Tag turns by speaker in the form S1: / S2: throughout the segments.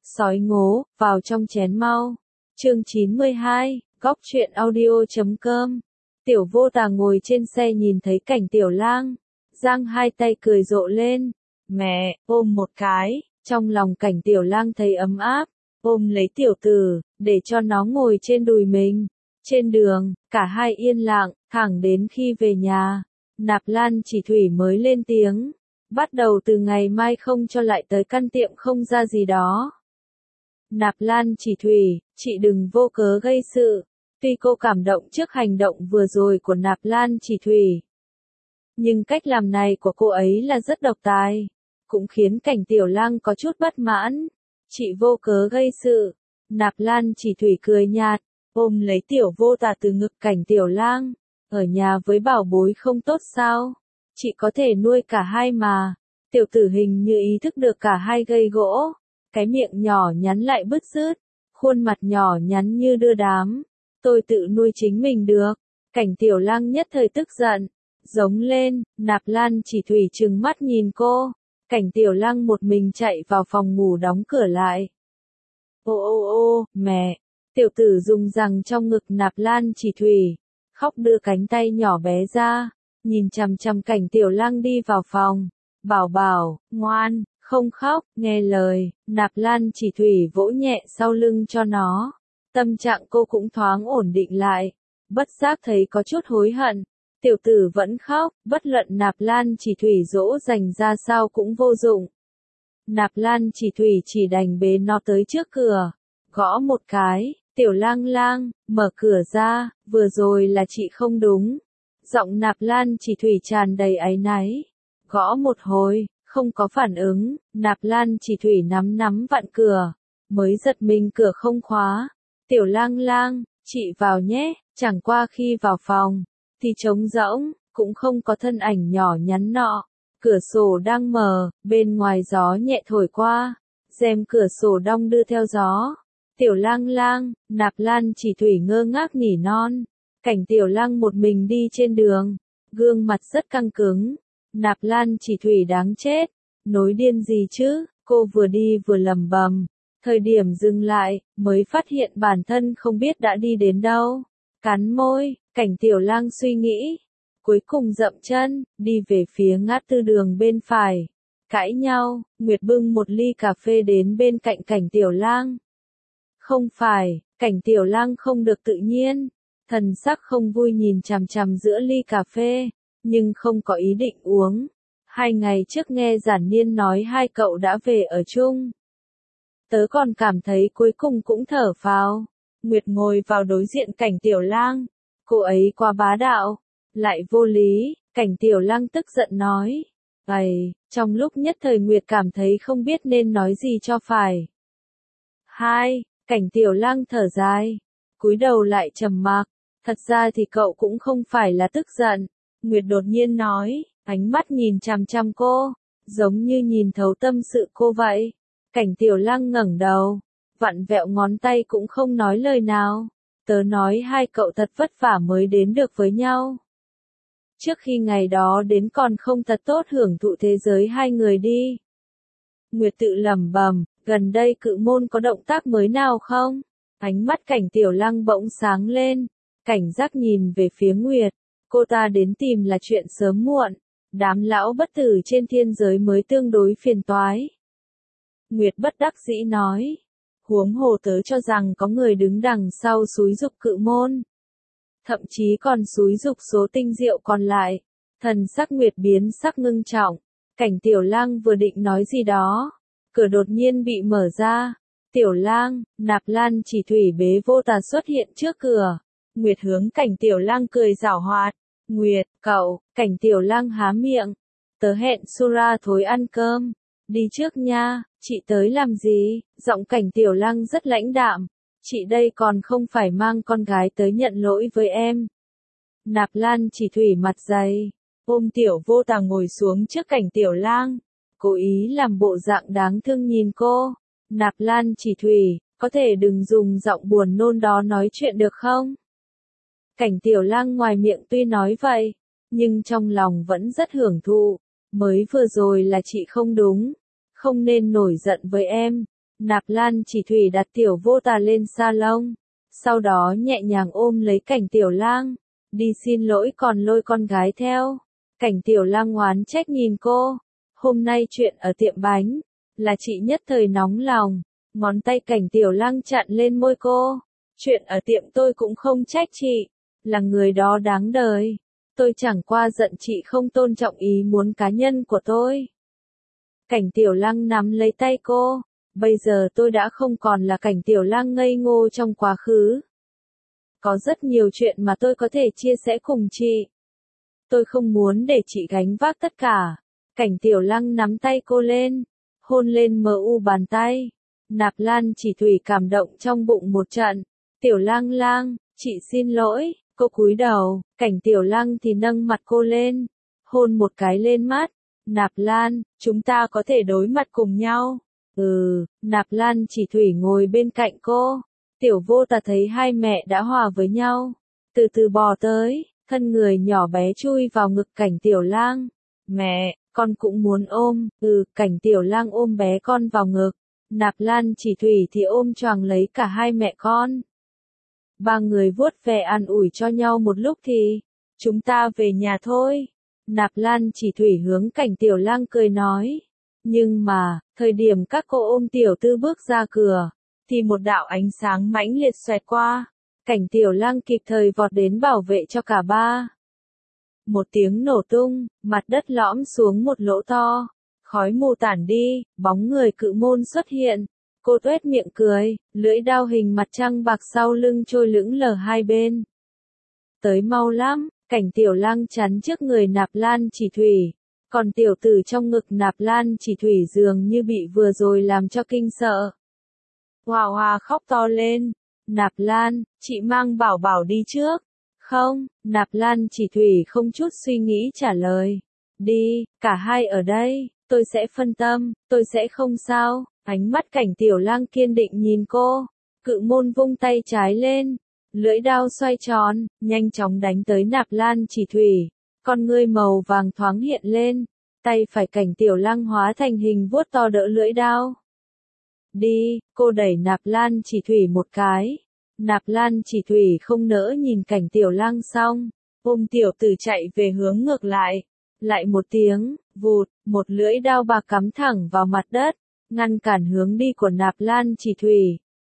S1: Sói ngố, vào trong chén mau. Chương 92, góc truyện audio.com. Tiểu Vô Tà ngồi trên xe nhìn thấy cảnh Tiểu Lang, giang hai tay cười rộ lên. Mẹ, ôm một cái, trong lòng cảnh Tiểu Lang thấy ấm áp, ôm lấy tiểu tử, để cho nó ngồi trên đùi mình. Trên đường, cả hai yên lặng, thẳng đến khi về nhà, Nạp Lan Chỉ Thủy mới lên tiếng. Bắt đầu từ ngày mai không cho lại tới căn tiệm không ra gì đó. Nạp Lan Chỉ Thủy, chị đừng vô cớ gây sự. Tuy cô cảm động trước hành động vừa rồi của Nạp Lan Chỉ Thủy, nhưng cách làm này của cô ấy là rất độc tài, cũng khiến cảnh Tiểu Lang có chút bất mãn. Chị vô cớ gây sự. Nạp Lan Chỉ Thủy cười nhạt, ôm lấy Tiểu Vô Tà từ ngực cảnh Tiểu Lang. Ở nhà với bảo bối không tốt sao? Chị có thể nuôi cả hai mà. Tiểu tử hình như ý thức được cả hai gây gỗ. Cái miệng nhỏ nhắn lại bứt rứt, khuôn mặt nhỏ nhắn như đưa đám. Tôi tự nuôi chính mình được. Cảnh Tiểu Lang nhất thời tức giận, giống lên. Nạp Lan Chỉ Thủy trừng mắt nhìn cô. Cảnh Tiểu Lang một mình chạy vào phòng ngủ đóng cửa lại. Ô, mẹ. Tiểu tử dùng rằng trong ngực Nạp Lan Chỉ Thủy, khóc đưa cánh tay nhỏ bé ra, nhìn chằm chằm cảnh Tiểu Lang đi vào phòng. Bảo bảo, ngoan, không khóc, nghe lời. Nạp Lan Chỉ Thủy vỗ nhẹ sau lưng cho nó. Tâm trạng cô cũng thoáng ổn định lại, bất giác thấy có chút hối hận. Tiểu tử vẫn khóc, bất luận Nạp Lan Chỉ Thủy dỗ dành ra sao cũng vô dụng. Nạp Lan Chỉ Thủy chỉ đành bế nó tới trước cửa, gõ một cái. Tiểu Lang Lang, mở cửa ra, vừa rồi là chị không đúng. Giọng Nạp Lan Chỉ Thủy tràn đầy áy náy. Gõ một hồi, không có phản ứng. Nạp Lan Chỉ Thủy nắm vặn cửa, mới giật mình cửa không khóa. Tiểu Lang Lang, chị vào nhé. Chẳng qua khi vào phòng thì trống rỗng, cũng không có thân ảnh nhỏ nhắn nọ. Cửa sổ đang mở, bên ngoài gió nhẹ thổi qua, rèm cửa sổ đong đưa theo gió. Tiểu Lang Lang, Nạp Lan Chỉ Thủy ngơ ngác nỉ non. Cảnh Tiểu Lang một mình đi trên đường, gương mặt rất căng cứng. Nạp Lan Chỉ Thủy đáng chết, nối điên gì chứ? Cô vừa đi vừa lẩm bẩm. Thời điểm dừng lại, mới phát hiện bản thân không biết đã đi đến đâu. Cắn môi, cảnh Tiểu Lang suy nghĩ. Cuối cùng dậm chân, đi về phía ngã tư đường bên phải. Cãi nhau, Nguyệt bưng một ly cà phê đến bên cạnh cảnh Tiểu Lang. Không phải, cảnh Tiểu Lang không được tự nhiên. Thần sắc không vui nhìn chằm chằm giữa ly cà phê, nhưng không có ý định uống. 2 ngày trước nghe Giản Niên nói hai cậu đã về ở chung. Tớ còn cảm thấy cuối cùng cũng thở phào. Nguyệt ngồi vào đối diện cảnh Tiểu Lang. Cô ấy quá bá đạo, lại vô lý. Cảnh Tiểu Lang tức giận nói. Trong lúc nhất thời Nguyệt cảm thấy không biết nên nói gì cho phải. Cảnh Tiểu Lang thở dài, cúi đầu lại trầm mặc. Thật ra thì cậu cũng không phải là tức giận. Nguyệt đột nhiên nói, ánh mắt nhìn chằm chằm cô, giống như nhìn thấu tâm sự cô vậy. Cảnh Tiểu Lang ngẩng đầu, vặn vẹo ngón tay cũng không nói lời nào. Tớ nói hai cậu thật vất vả mới đến được với nhau. Trước khi ngày đó đến còn không thật tốt hưởng thụ thế giới hai người đi. Nguyệt tự lẩm bẩm, gần đây Cự Môn có động tác mới nào không? Ánh mắt cảnh Tiểu Lang bỗng sáng lên, cảnh giác nhìn về phía Nguyệt. Cô ta đến tìm là chuyện sớm muộn, đám lão bất tử trên thiên giới mới tương đối phiền toái. Nguyệt bất đắc dĩ nói, huống hồ tớ cho rằng có người đứng đằng sau xúi giục Cự Môn. Thậm chí còn xúi giục số tinh diệu còn lại. Thần sắc Nguyệt biến sắc ngưng trọng. Cảnh Tiểu Lang vừa định nói gì đó, cửa đột nhiên bị mở ra. Tiểu Lang, Nạp Lan Chỉ Thủy bế Vô Tà xuất hiện trước cửa. Nguyệt hướng cảnh Tiểu Lang cười giảo hoạt. Nguyệt, cậu. Cảnh Tiểu Lang há miệng. Tớ hẹn Sura thối ăn cơm. Đi trước nha. Chị tới làm gì? Giọng cảnh Tiểu Lang rất lãnh đạm. Chị đây còn không phải mang con gái tới nhận lỗi với em. Nạp Lan Chỉ Thủy mặt dày, ôm Tiểu Vô Tà ngồi xuống trước cảnh Tiểu Lang, cố ý làm bộ dạng đáng thương nhìn cô. Nạp Lan Chỉ Thủy, có thể đừng dùng giọng buồn nôn đó nói chuyện được không? Cảnh Tiểu Lang ngoài miệng tuy nói vậy, nhưng trong lòng vẫn rất hưởng thụ. Mới vừa rồi là chị không đúng, không nên nổi giận với em. Nạp Lan Chỉ Thủy đặt Tiểu Vô Tà lên salon, sau đó nhẹ nhàng ôm lấy Cảnh Tiểu Lang, đi xin lỗi còn lôi con gái theo. Cảnh Tiểu Lang oán trách nhìn cô, hôm nay chuyện ở tiệm bánh, là chị nhất thời nóng lòng, ngón tay Cảnh Tiểu Lang chặn lên môi cô, chuyện ở tiệm tôi cũng không trách chị, là người đó đáng đời, tôi chẳng qua giận chị không tôn trọng ý muốn cá nhân của tôi. Cảnh Tiểu Lang nắm lấy tay cô, bây giờ tôi đã không còn là Cảnh Tiểu Lang ngây ngô trong quá khứ. Có rất nhiều chuyện mà tôi có thể chia sẻ cùng chị. Tôi không muốn để chị gánh vác tất cả. Cảnh Tiểu Lang nắm tay cô lên, hôn lên mu bàn tay. Nạp Lan Chỉ Thủy cảm động trong bụng một trận. Tiểu Lang Lang, chị xin lỗi. Cô cúi đầu, Cảnh Tiểu Lang thì nâng mặt cô lên, hôn một cái lên mắt. Nạp Lan, chúng ta có thể đối mặt cùng nhau. Nạp Lan Chỉ Thủy ngồi bên cạnh cô. Tiểu Vô Tà thấy hai mẹ đã hòa với nhau, từ từ bò tới, thân người nhỏ bé chui vào ngực Cảnh Tiểu Lang. Mẹ, con cũng muốn ôm. Cảnh Tiểu Lang ôm bé con vào ngực. Nạp Lan Chỉ Thủy thì ôm choàng lấy cả hai mẹ con. Ba người vuốt ve an ủi cho nhau một lúc thì, chúng ta về nhà thôi. Nạp Lan Chỉ Thủy hướng Cảnh Tiểu Lang cười nói. Nhưng mà, thời điểm các cô ôm Tiểu Tư bước ra cửa, thì một đạo ánh sáng mãnh liệt xoẹt qua. Cảnh Tiểu Lang kịp thời vọt đến bảo vệ cho cả ba. Một tiếng nổ tung, mặt đất lõm xuống một lỗ to. Khói mù tản đi, bóng người Cự Môn xuất hiện. Cô tuét miệng cười, lưỡi đao hình mặt trăng bạc sau lưng trôi lững lờ hai bên. Tới mau lắm, Cảnh Tiểu Lang chắn trước người Nạp Lan Chỉ Thủy. Còn tiểu tử trong ngực Nạp Lan Chỉ Thủy dường như bị vừa rồi làm cho kinh sợ. Hòa Hòa khóc to lên. Nạp Lan, chị mang Bảo Bảo đi trước. Không, Nạp Lan Chỉ Thủy không chút suy nghĩ trả lời. Đi, cả hai ở đây, tôi sẽ phân tâm, tôi sẽ không sao. Ánh mắt Cảnh Tiểu Lang kiên định nhìn cô. Cự Môn vung tay trái lên. Lưỡi đao xoay tròn, nhanh chóng đánh tới Nạp Lan Chỉ Thủy. Con ngươi màu vàng thoáng hiện lên. Tay phải Cảnh Tiểu Lang hóa thành hình vuốt to đỡ lưỡi đao. Đi, cô đẩy Nạp Lan Chỉ Thủy một cái. Nạp Lan Chỉ Thủy không nỡ nhìn Cảnh Tiểu Lang xong, ôm tiểu tử chạy về hướng ngược lại. Lại một tiếng, vụt, một lưỡi đao bạc cắm thẳng vào mặt đất, ngăn cản hướng đi của Nạp Lan Chỉ Thủy.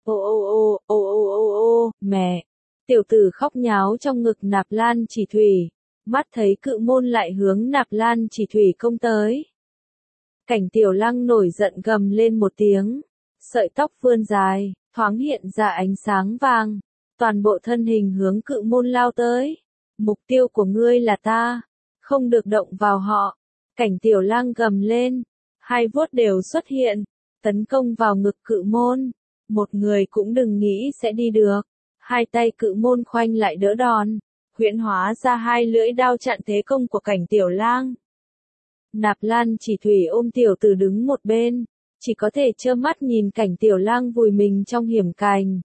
S1: Ô, mẹ. Tiểu tử khóc nháo trong ngực Nạp Lan Chỉ Thủy, mắt thấy Cự Môn lại hướng Nạp Lan Chỉ Thủy công tới. Cảnh Tiểu Lang nổi giận gầm lên một tiếng, sợi tóc vươn dài, thoáng hiện ra ánh sáng vàng, toàn bộ thân hình hướng Cự Môn lao tới. Mục tiêu của ngươi là ta, không được động vào họ. Cảnh Tiểu Lang gầm lên, hai vuốt đều xuất hiện, tấn công vào ngực Cự Môn. Một người cũng đừng nghĩ sẽ đi được. Hai tay Cự Môn khoanh lại đỡ đòn, huyễn hóa ra hai lưỡi đao chặn thế công của Cảnh Tiểu Lang. Nạp Lan Chỉ Thủy ôm tiểu tử đứng một bên, chỉ có thể trơ mắt nhìn Cảnh Tiểu Lang vùi mình trong hiểm cảnh.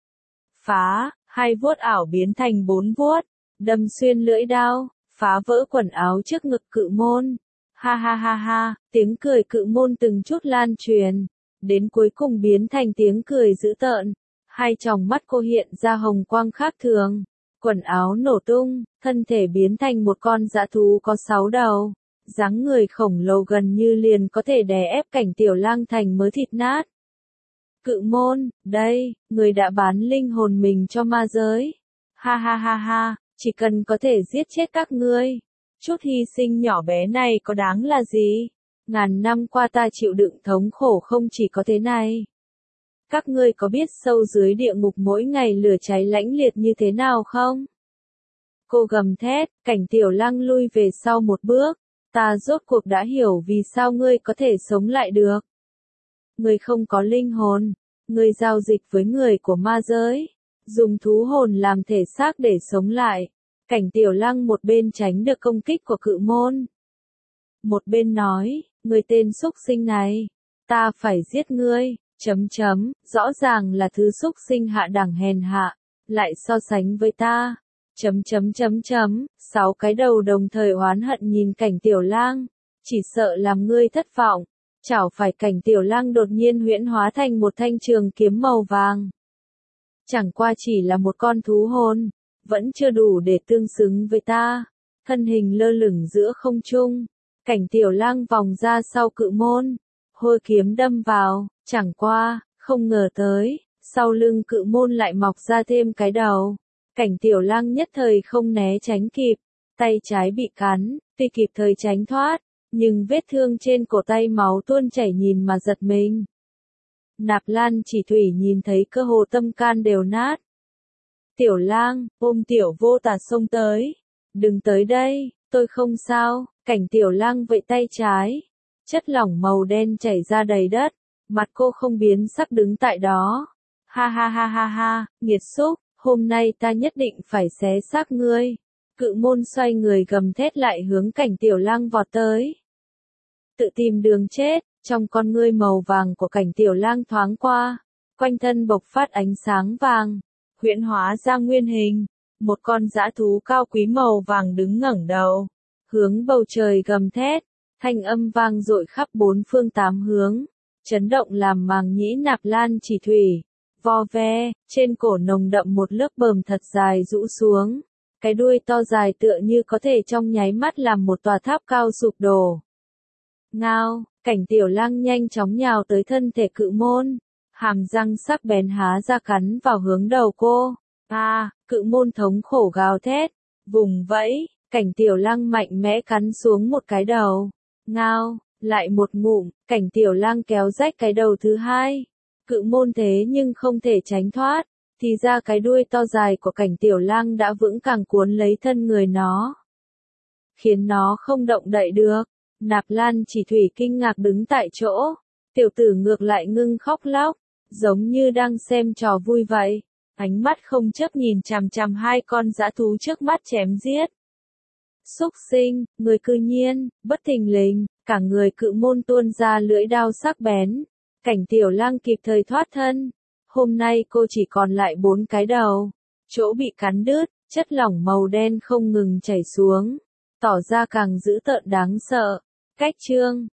S1: Phá, hai vuốt ảo biến thành bốn vuốt, đâm xuyên lưỡi đao, phá vỡ quần áo trước ngực Cự Môn. Ha ha ha ha, tiếng cười Cự Môn từng chút lan truyền, đến cuối cùng biến thành tiếng cười dữ tợn. Hai tròng mắt cô hiện ra hồng quang khác thường, quần áo nổ tung, thân thể biến thành một con dã thú có 6 đầu, dáng người khổng lồ gần như liền có thể đè ép Cảnh Tiểu Lang thành mớ thịt nát. Cự Môn, đây, người đã bán linh hồn mình cho ma giới. Ha ha ha ha, chỉ cần có thể giết chết các ngươi, chút hy sinh nhỏ bé này có đáng là gì? Ngàn năm qua ta chịu đựng thống khổ không chỉ có thế này. Các ngươi có biết sâu dưới địa ngục mỗi ngày lửa cháy lãnh liệt như thế nào không? Cô gầm thét, Cảnh Tiểu Lang lui về sau một bước. Ta rốt cuộc đã hiểu vì sao ngươi có thể sống lại được. Ngươi không có linh hồn, ngươi giao dịch với người của ma giới, dùng thú hồn làm thể xác để sống lại. Cảnh Tiểu Lang một bên tránh được công kích của Cự Môn, một bên nói, ngươi tên xúc sinh này, ta phải giết ngươi. Rõ ràng là thứ xúc sinh hạ đẳng hèn hạ, lại so sánh với ta. 6 cái đầu đồng thời oán hận nhìn Cảnh Tiểu Lang, chỉ sợ làm ngươi thất vọng. chảo phải cảnh tiểu lang đột nhiên huyễn hóa thành một thanh trường kiếm màu vàng. Chẳng qua chỉ là một con thú hồn, vẫn chưa đủ để tương xứng với ta. Thân hình lơ lửng giữa không trung, cảnh tiểu lang vòng ra sau cự môn, hôi kiếm đâm vào, chẳng qua, không ngờ tới, sau lưng cự môn lại mọc ra thêm cái đầu. Cảnh tiểu lang nhất thời không né tránh kịp, tay trái bị cắn, tuy kịp thời tránh thoát, nhưng vết thương trên cổ tay máu tuôn chảy nhìn mà giật mình. Nạp Lan Chỉ Thủy nhìn thấy cơ hồ tâm can đều nát. Tiểu lang, ôm tiểu vô tà xông tới. Đừng tới đây, tôi không sao. Cảnh tiểu lang vẫy tay trái. Chất lỏng màu đen chảy ra đầy đất. Mặt cô không biến sắc đứng tại đó. Ha ha ha ha ha, nghiệt xúc, hôm nay ta nhất định phải xé xác ngươi. Cự môn xoay người gầm thét lại hướng cảnh tiểu lang vọt tới. Tự tìm đường chết, trong con ngươi màu vàng của cảnh tiểu lang thoáng qua. Quanh thân bộc phát ánh sáng vàng. Huyễn hóa ra nguyên hình. Một con dã thú cao quý màu vàng đứng ngẩng đầu. Hướng bầu trời gầm thét. Thanh âm vang dội khắp bốn phương tám hướng. Chấn động làm màng nhĩ Nạp Lan Chỉ Thủy. Vo ve, trên cổ nồng đậm một lớp bờm thật dài rũ xuống. Cái đuôi to dài tựa như có thể trong nháy mắt làm một tòa tháp cao sụp đổ. Ngao, cảnh tiểu lang nhanh chóng nhào tới thân thể cự môn. Hàm răng sắc bén há ra cắn vào hướng đầu cô. Cự môn thống khổ gào thét. Vùng vẫy, cảnh tiểu lang mạnh mẽ cắn xuống một cái đầu. Ngao, lại một ngụm, cảnh tiểu lang kéo rách cái đầu thứ hai. Cự môn thế nhưng không thể tránh thoát. Thì ra cái đuôi to dài của cảnh tiểu lang đã vững càng cuốn lấy thân người nó. Khiến nó không động đậy được. Nạp Lan Chỉ Thủy kinh ngạc đứng tại chỗ. Tiểu tử ngược lại ngưng khóc lóc. Giống như đang xem trò vui vậy. Ánh mắt không chớp nhìn chằm chằm hai con dã thú trước mắt chém giết. Xúc sinh, người cư nhiên, bất thình lình, cả người cự môn tuôn ra lưỡi đao sắc bén. Cảnh tiểu lang kịp thời thoát thân. Hôm nay cô chỉ còn lại 4 cái đầu. Chỗ bị cắn đứt, chất lỏng màu đen không ngừng chảy xuống. Tỏ ra càng dữ tợn đáng sợ. Cách chương